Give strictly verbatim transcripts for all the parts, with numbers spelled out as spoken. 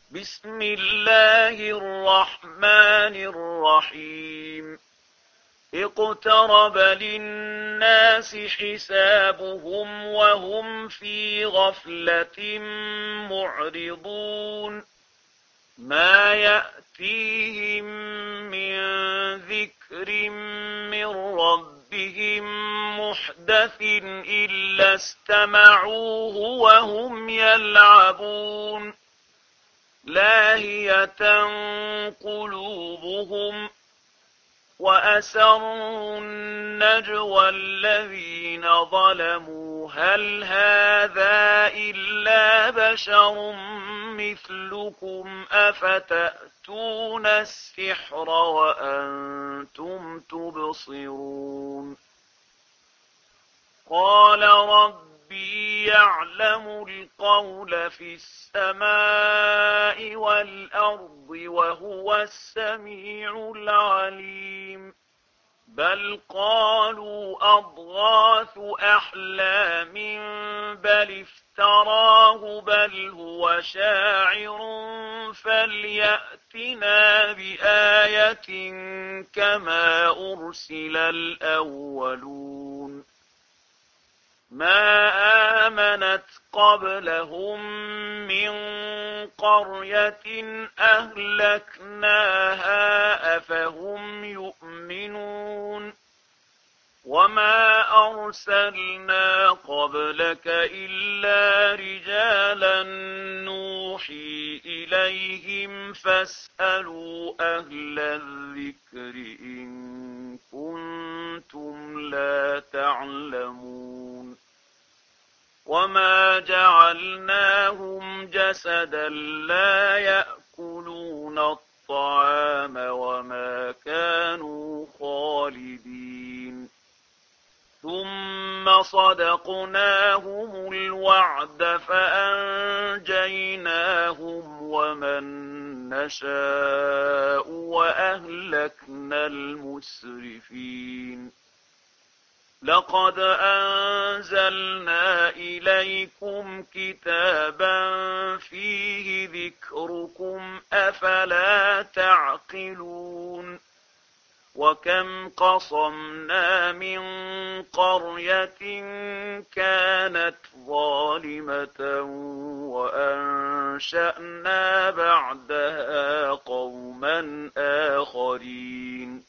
بسم الله الرحمن الرحيم اقترب للناس حسابهم وهم في غفلة معرضون ما يأتيهم من ذكر من ربهم محدث إلا استمعوه وهم يلعبون لاهية قلوبهم وأسروا النجوى الذين ظلموا هل هذا إلا بشر مثلكم أفتأتون السحر وأنتم تبصرون قال ربي يعلم القول في السماء والأرض وهو السميع العليم بل قالوا أضغاث أحلام بل افتراه بل هو شاعر فليأتنا بآية كما أرسل الأولون ما آمنت قبلهم من قرية أهلكناها أفهم يؤمنون وما أرسلنا قبلك إلا رجالا نوحي إليهم فاسألوا أهل الذكر إن كنتم لا تعلمون وما جعلناهم جسدا لا يأكلون الطعام وما كانوا خالدين ثم صدقناهم الوعد فأنجيناهم ومن نشاء وأهلكنا المسرفين لقد أنزلنا إليكم كتابا فيه ذكركم أفلا تعقلون وكم قصمنا من قرية كانت ظالمة وأنشأنا بعدها قوما آخرين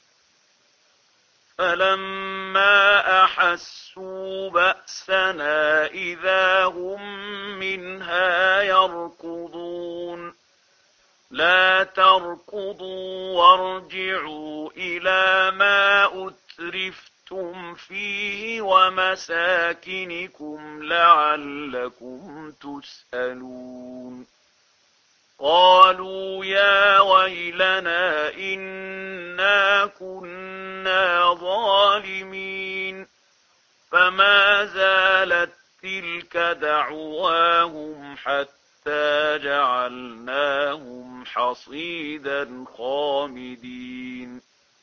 فلما أحسوا بأسنا إذا هم منها يركضون لا تركضوا وارجعوا إلى ما أترفتم فيه ومساكنكم لعلكم تسألون قالوا يا ويلنا إنا كنا ظالمين فما زالت تلك دعواهم حتى جعلناهم حصيدا خامدين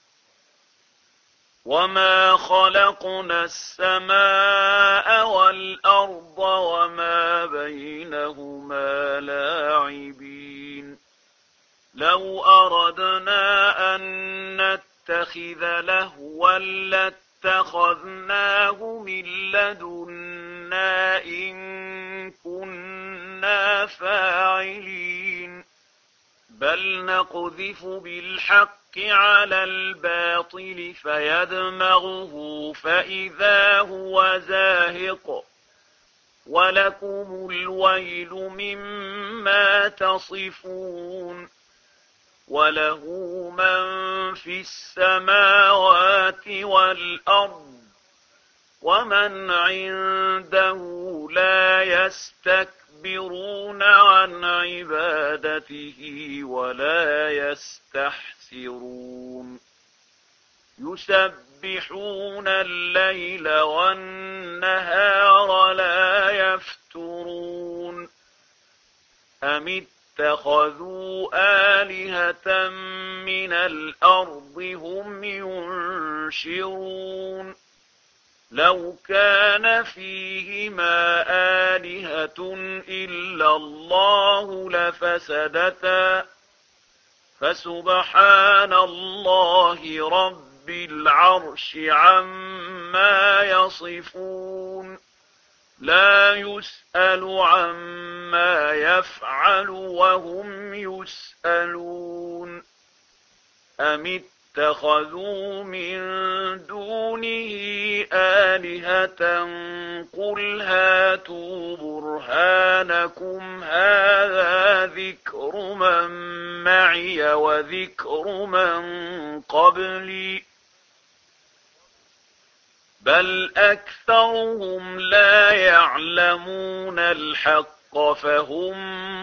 وما خلقنا السماء والأرض وما بينهما لاعبين لو أردنا أن نتخذ لهوا لاتخذناه من لدنا إن كنا فاعلين بل نقذف بالحق على الباطل فيدمغه فإذا هو زاهق ولكم الويل مما تصفون وله من في السماوات والأرض ومن عنده لا يستكبرون عن عبادته ولا يستحسرون يسبحون الليل والنهار لا يفترون أم اتخذوا آلهة من الأرض هم ينشرون لو كان فيهما آلهة إلا الله لفسدتا فسبحان الله رب العرش عما يصفون لا يسأل عما يفعل وهم يسألون أم اتخذوا من دونه آلهة قل هاتوا برهانكم هذا ذكر من معي وذكر من قبلي بل أكثرهم لا يعلمون الحق فهم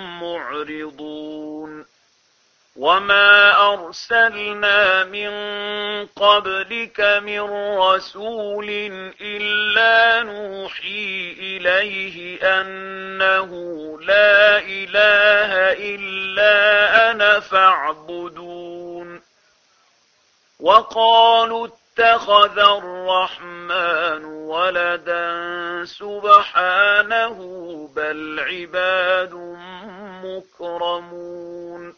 معرضون وما أرسلنا من قبلك من رسول إلا نوحي إليه أنه لا إله إلا أنا فاعبدون وقالوا اتخذ الرحمن ولدا سبحانه بل عباد مكرمون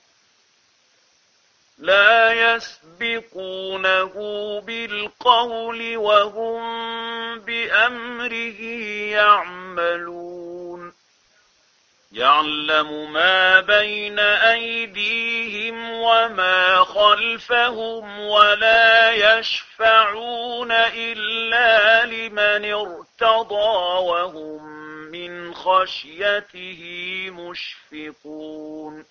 لا يسبقونه بالقول وهم بأمره يعملون يعلم ما بين أيديهم وما خلفهم ولا يشفعون إلا لمن ارتضى وهم من خشيته مشفقون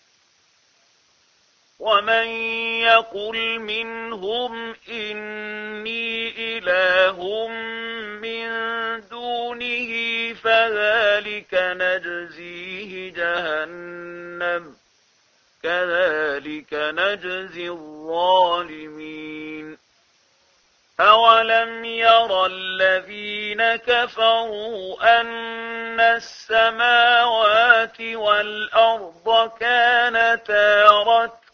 ومن يقل منهم إني إله من دونه فذلك نجزيه جهنم كذلك نجزي الظالمين أولم ير الذين كفروا أن السماوات والأرض كانتا رتقا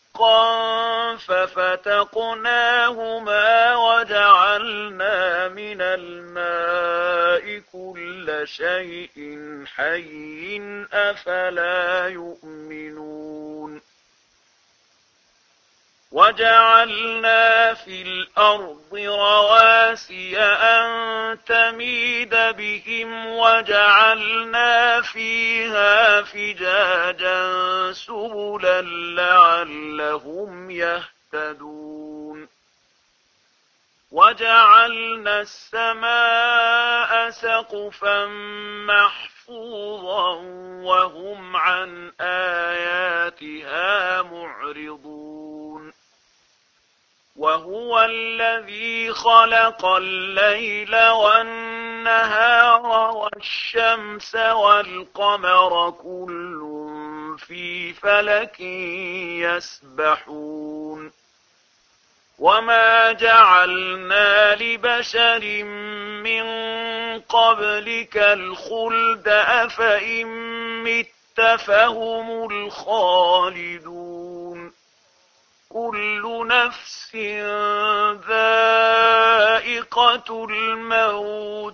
ففتقناهما وجعلنا من الماء كل شيء حي أفلا يؤمنون وجعلنا في الأرض رواسي أن تميد بهم وجعلنا فيها فجاجا سبلا لعلهم يهتدون وجعلنا السماء سقفا محفوظا وهم عن آياتها معرضون وهو الذي خلق الليل والنهار والشمس والقمر كل في فلك يسبحون وما جعلنا لبشر من قبلك الخلد أفإن مت فهم الخالدون كل نفس ذائقة الموت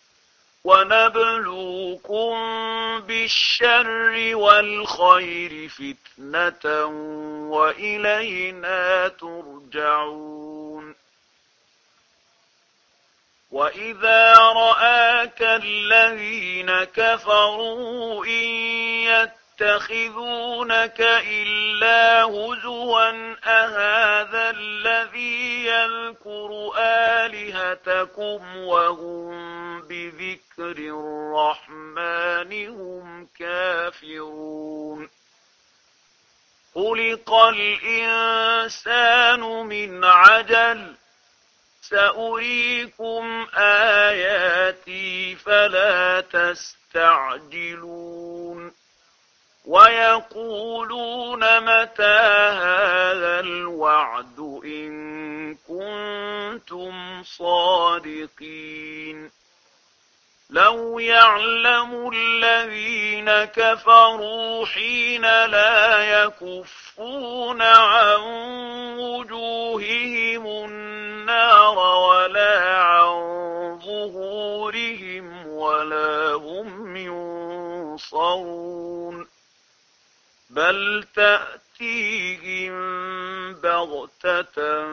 ونبلوكم بالشر والخير فتنة وإلينا ترجعون وإذا رآك الذين كفروا إن يتخذونك إلا هزوا أهذا الذي يذكر آلهتكم وهم بذكر الرحمن هم كافرون خلق الإنسان من عجل سأريكم آياتي فلا تستعجلون ويقولون متى هذا الوعد إن كنتم صادقين لو يعلم الذين كفروا حين لا يكفون عن وجوههم النار ولا عن ظهورهم بل تأتيهم بغتة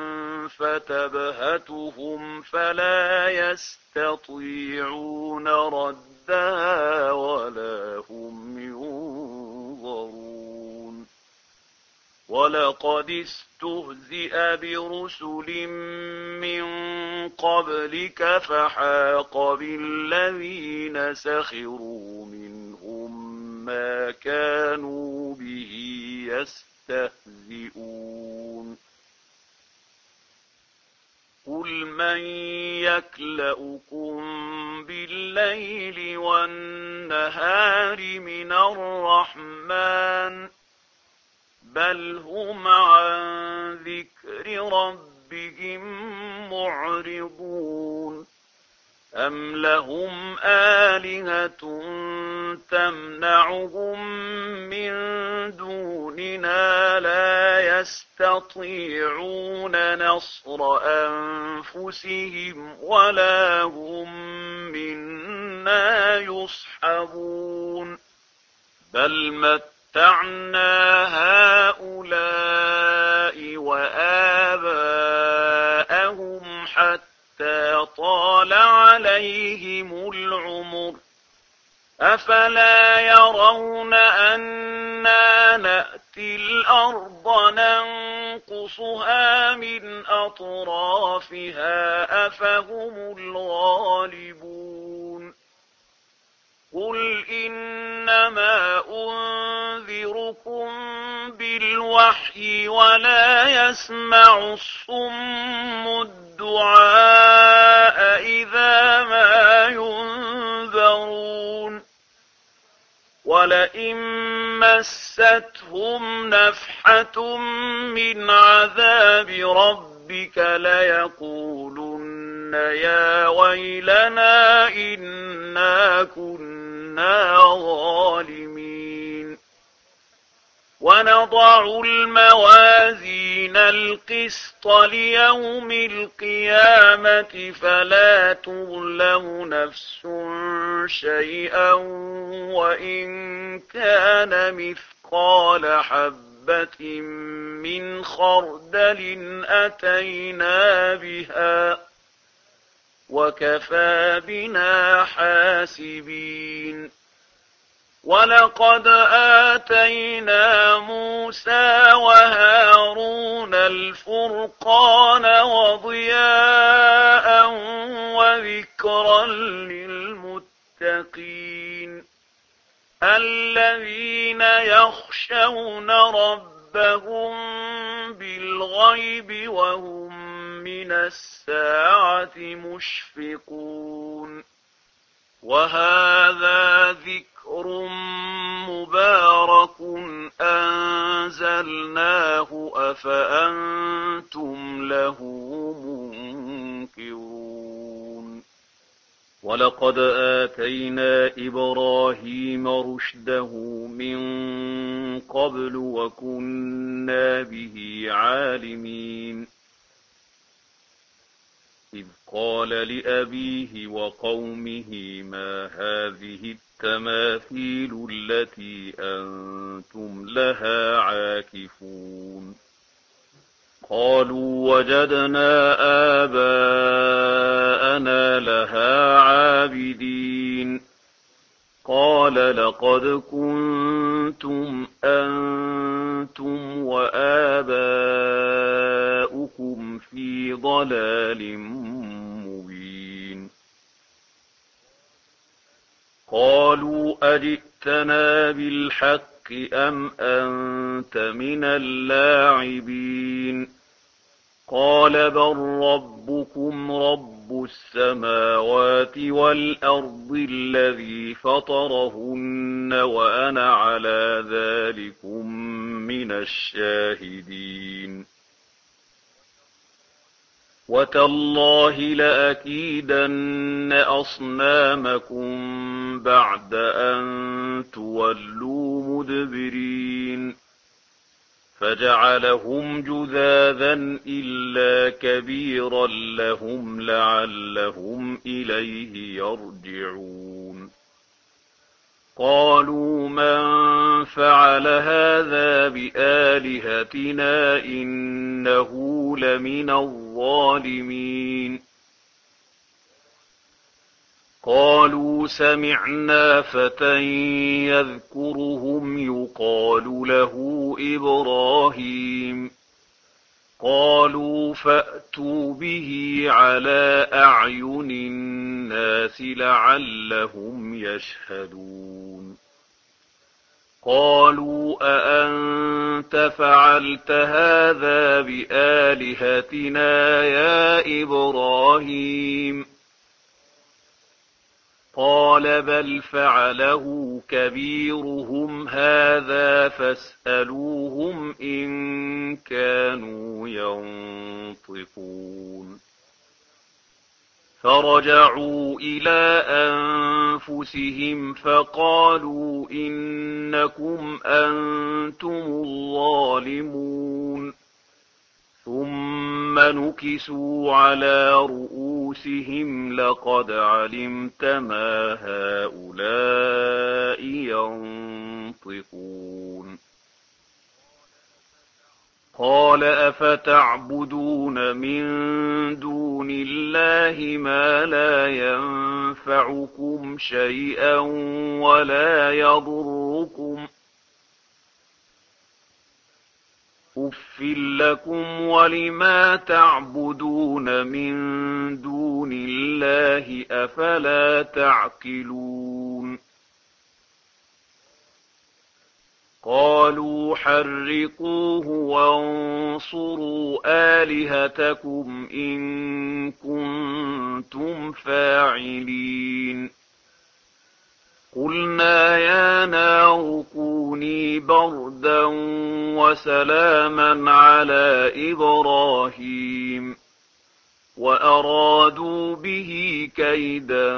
فتبهتهم فلا يستطيعون ردها ولا هم ينظرون. ولقد استهزئ برسل من قبلك فحاق بالذين سخروا منهم ما كانوا به يستهزئون. قل من يكلؤكم بالليل والنهار من الرحمن بل هم عن ذكر ربهم معرضون. أم لهم آلهة تمنعهم من دوننا لا يستطيعون نصر أنفسهم ولا هم منا يصحبون. بل متعنا هؤلاء وآباءهم حتى طال عليهم العمر أفلا يرون أنا نأتي الأرض ننقصها من أطرافها أفهم الغالبون. قل إنما أنذركم بالوحي ولا يسمع الصم الدعاء إذا ما ينذرون. ولئن مستهم نفحة من عذاب ربك ليقولن يا ويلنا إنا كنا ظالمين. ونضع الموازين القسط ليوم القيامة فلا تظلم نفس شيئا وإن كان مثقال حبة من خردل أتينا بها وكفى بنا حاسبين. ولقد آتينا موسى وهارون الفرقان وضياء وذكرا للمتقين الذين يخشون ربهم بالغيب وهم من الساعة مشفقون. وهذا ذكر مبارك أنزلناه أفأنتم له منكرون. ولقد آتينا إبراهيم رشده من قبل وكنا به عالمين. إذ قال لأبيه وقومه ما هذه التماثيل التي أنتم لها عاكفون. قالوا وجدنا آباءنا لها عابدين. قال لقد كنتم أنتم وآباؤكم في ضلال مبين. قالوا أجئتنا بالحق أم أنت من اللاعبين. قال بل ربكم رب السماوات والأرض الذي فطرهن وأنا على ذلكم من الشاهدين. وتالله لأكيدن أصنامكم بعد أن تولوا مدبرين. فجعلهم جذاذا إلا كبيرا لهم لعلهم إليه يرجعون. قالوا من فعل هذا بآلهتنا إنه لمن الظالمين قالوا سمعنا فتى يذكرهم يقال له إبراهيم قالوا فأتوا به على أعين الناس لعلهم يشهدون قالوا أأنت فعلت هذا بآلهتنا يا إبراهيم قال بل فعله كبيرهم هذا فاسألوهم إن كانوا ينطقون فرجعوا إلى أنفسهم فقالوا إنكم أنتم الظالمون ثم نكسوا على رؤوسهم لقد علمت ما هؤلاء ينطقون قال أفتعبدون من دون الله ما لا ينفعكم شيئا ولا يضركم أُفٍّ لكم ولما تعبدون من دون الله أفلا تعقلون قالوا حرقوه وانصروا آلهتكم إن كنتم فاعلين قلنا يا نار كوني بردا وسلاما على إبراهيم وأرادوا به كيدا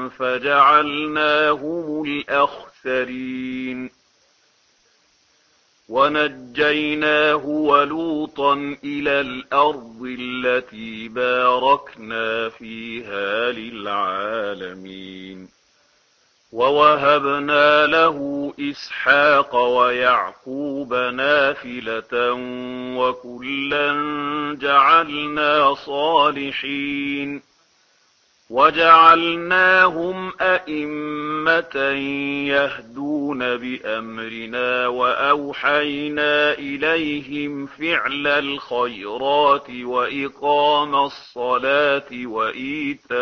فجعلناهم الأخسرين ونجيناه ولوطا إلى الأرض التي باركنا فيها للعالمين ووهبنا له إسحاق ويعقوب نافلة وكلا جعلنا صالحين وجعلناهم أئمة يهدون بأمرنا وأوحينا إليهم فعل الخيرات وإقام الصلاة وإيتاء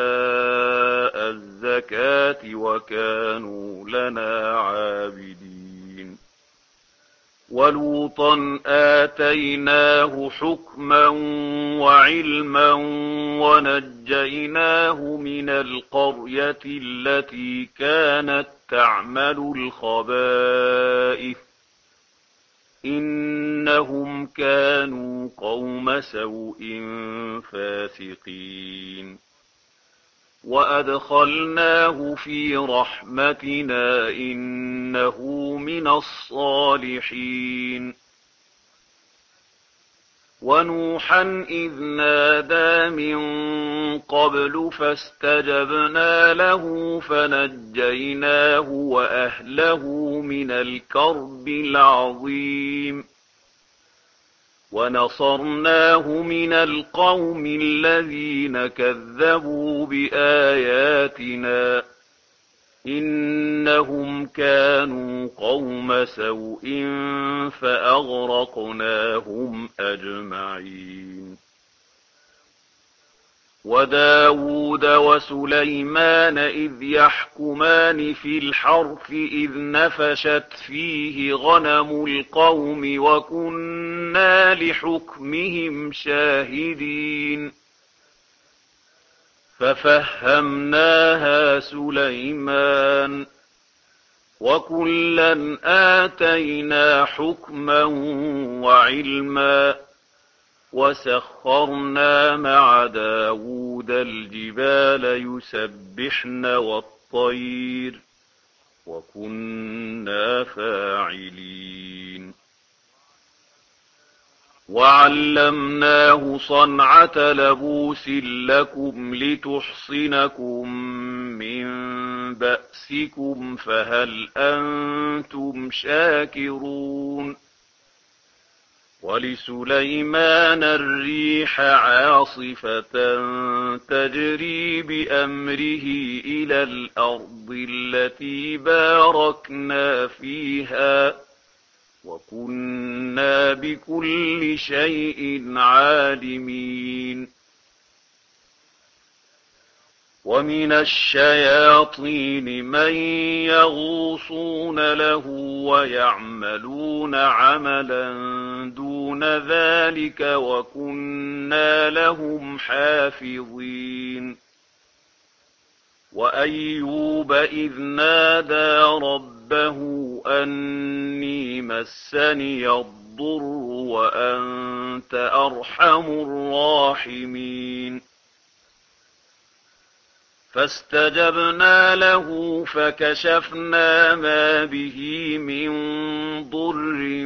الزكاة وكانوا لنا عابدين ولوطا آتيناه حكما وعلما ونجيناه من القرية التي كانت تعمل الخبائث إنهم كانوا قوم سوء فاسقين وأدخلناه في رحمتنا إنه من الصالحين ونوحا إذ نادى من قبل فاستجبنا له فنجيناه وأهله من الكرب العظيم ونصرناه من القوم الذين كذبوا بآياتنا إنهم كانوا قوم سوء فأغرقناهم أجمعين وداود وسليمان إذ يحكمان في الحرث إذ نفشت فيه غنم القوم وكنا لحكمهم شاهدين ففهمناها سليمان وكلا آتينا حكما وعلما وسخرنا مع داود الجبال يسبحن والطير وكنا فاعلين وعلمناه صنعة لبوس لكم لتحصنكم من بأسكم فهل أنتم شاكرون ولسليمان الريح عاصفة تجري بأمره إلى الأرض التي باركنا فيها وكنا بكل شيء عالمين ومن الشياطين من يغوصون له ويعملون عملا دون ذلك وكنا لهم حافظين وأيوب إذ نادى ربه أني مسني الضر وأنت أرحم الراحمين فاستجبنا له فكشفنا ما به من ضر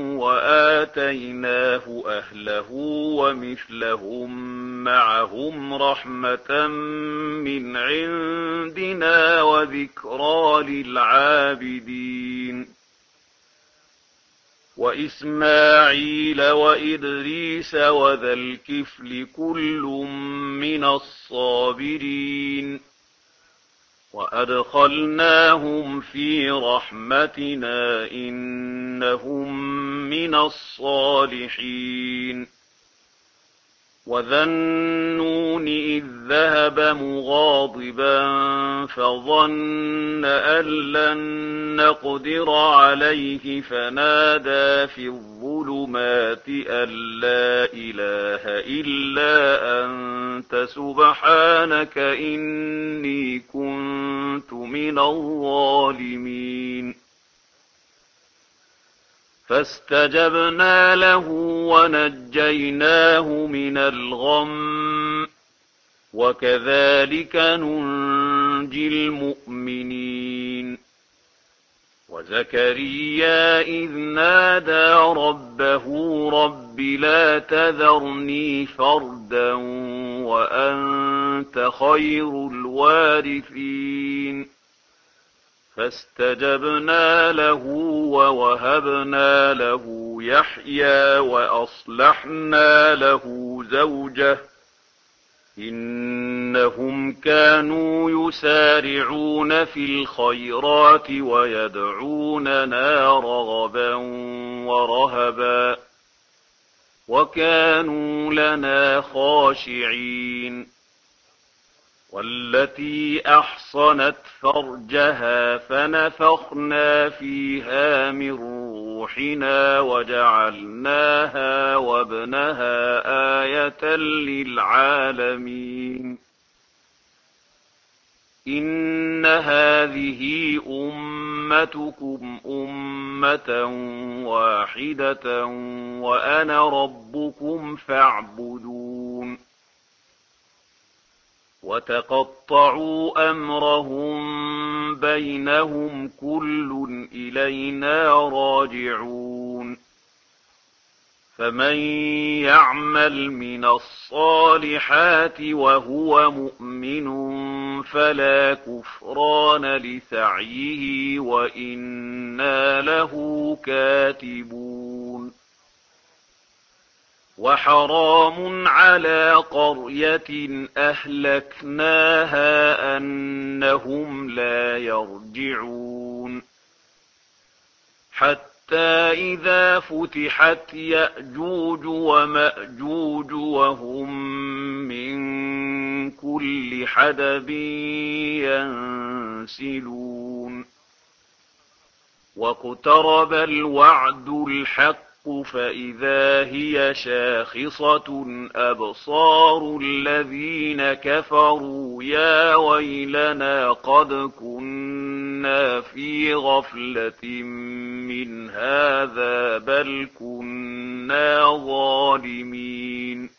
وآتيناه أهله ومثلهم معهم رحمة من عندنا وذكرى للعابدين وإسماعيل وإدريس وذا الكفل كل من الصابرين وأدخلناهم في رحمتنا إنهم من الصالحين وذا النون إذ ذهب مغاضبا فظن أن لن نقدر عليه فنادى في الظلمات أن لا إله إلا أنت سبحانك إني كنت من الظالمين فاستجبنا له ونجيناه من الغم وكذلك ننجي المؤمنين وزكريا إذ نادى ربه رب لا تذرني فردا وأنت خير الوارثين فاستجبنا له ووهبنا له يحيى وأصلحنا له زوجه إنهم كانوا يسارعون في الخيرات ويدعوننا رغبا ورهبا وكانوا لنا خاشعين والتي أحصنت فرجها فنفخنا فيها من روحنا وجعلناها وابنها آية للعالمين إن هذه أمتكم أمة واحدة وأنا ربكم فاعبدون وتقطعوا أمرهم بينهم كل إلينا راجعون فمن يعمل من الصالحات وهو مؤمن فلا كفران لسعيه وإنا له كاتبون وحرام على قرية أهلكناها أنهم لا يرجعون حتى إذا فتحت يأجوج ومأجوج وهم من كل حدب ينسلون واقترب الوعد الحق فإذا هي شاخصة أبصار الذين كفروا يا ويلنا قد كنا في غفلة من هذا بل كنا ظالمين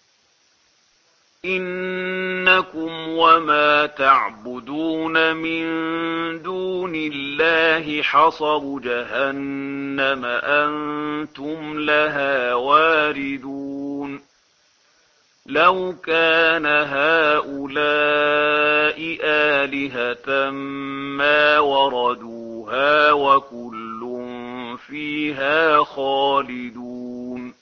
إنكم وما تعبدون من دون الله حصب جهنم أنتم لها واردون لو كان هؤلاء هؤلاء آلهة ما وردوها وكل فيها خالدون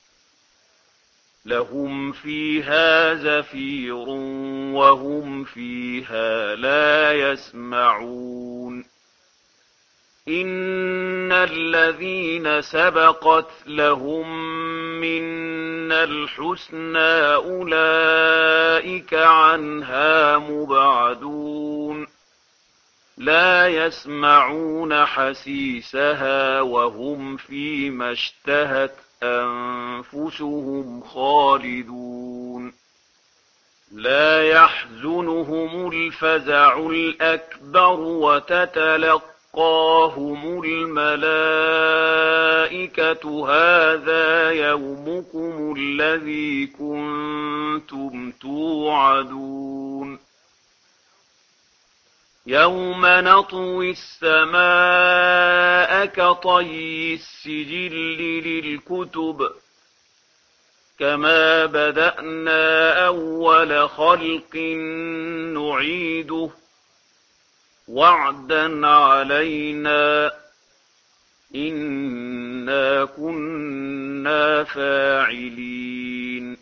لهم فيها زفير وهم فيها لا يسمعون إن الذين سبقت لهم منا الحسنى أولئك عنها مبعدون لا يسمعون حسيسها وهم فيما اشتهت أنفسهم خالدون لا يحزنهم الفزع الأكبر وتتلقاهم الملائكة هذا يومكم الذي كنتم توعدون يوم نطوي السماء كطي السجل للكتب كما بدأنا أول خلق نعيده وعدا علينا إنا كنا فاعلين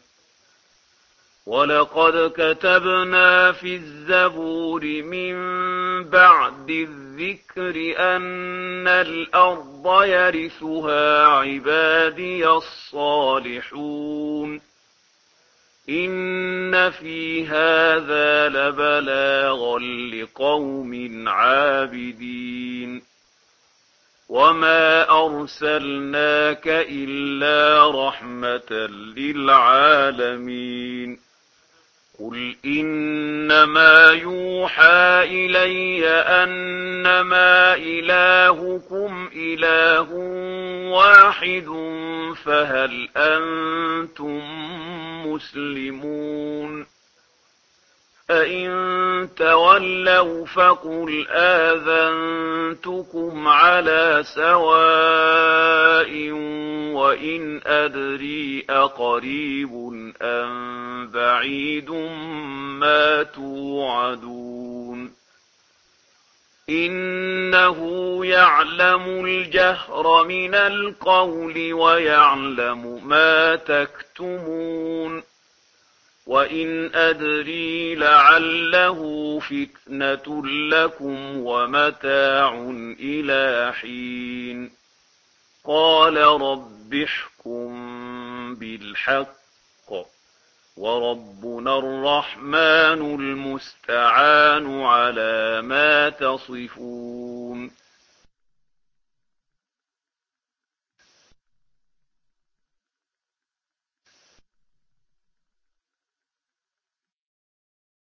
ولقد كتبنا في الزبور من بعد الذكر أن الأرض يرثها عبادي الصالحون إن في هذا لبلاغا لقوم عابدين وما أرسلناك إلا رحمة للعالمين قل إنما يوحى إلي أنما إلهكم إله واحد فهل أنتم مسلمون فإن تولوا فقل آذنتكم على سواء وإن أدري أقريب أم بعيد ما توعدون إنه يعلم الجهر من القول ويعلم ما تكتمون وإن أدري لعله فتنة لكم ومتاع إلى حين قال رب احكم بالحق وربنا الرحمن المستعان على ما تصفون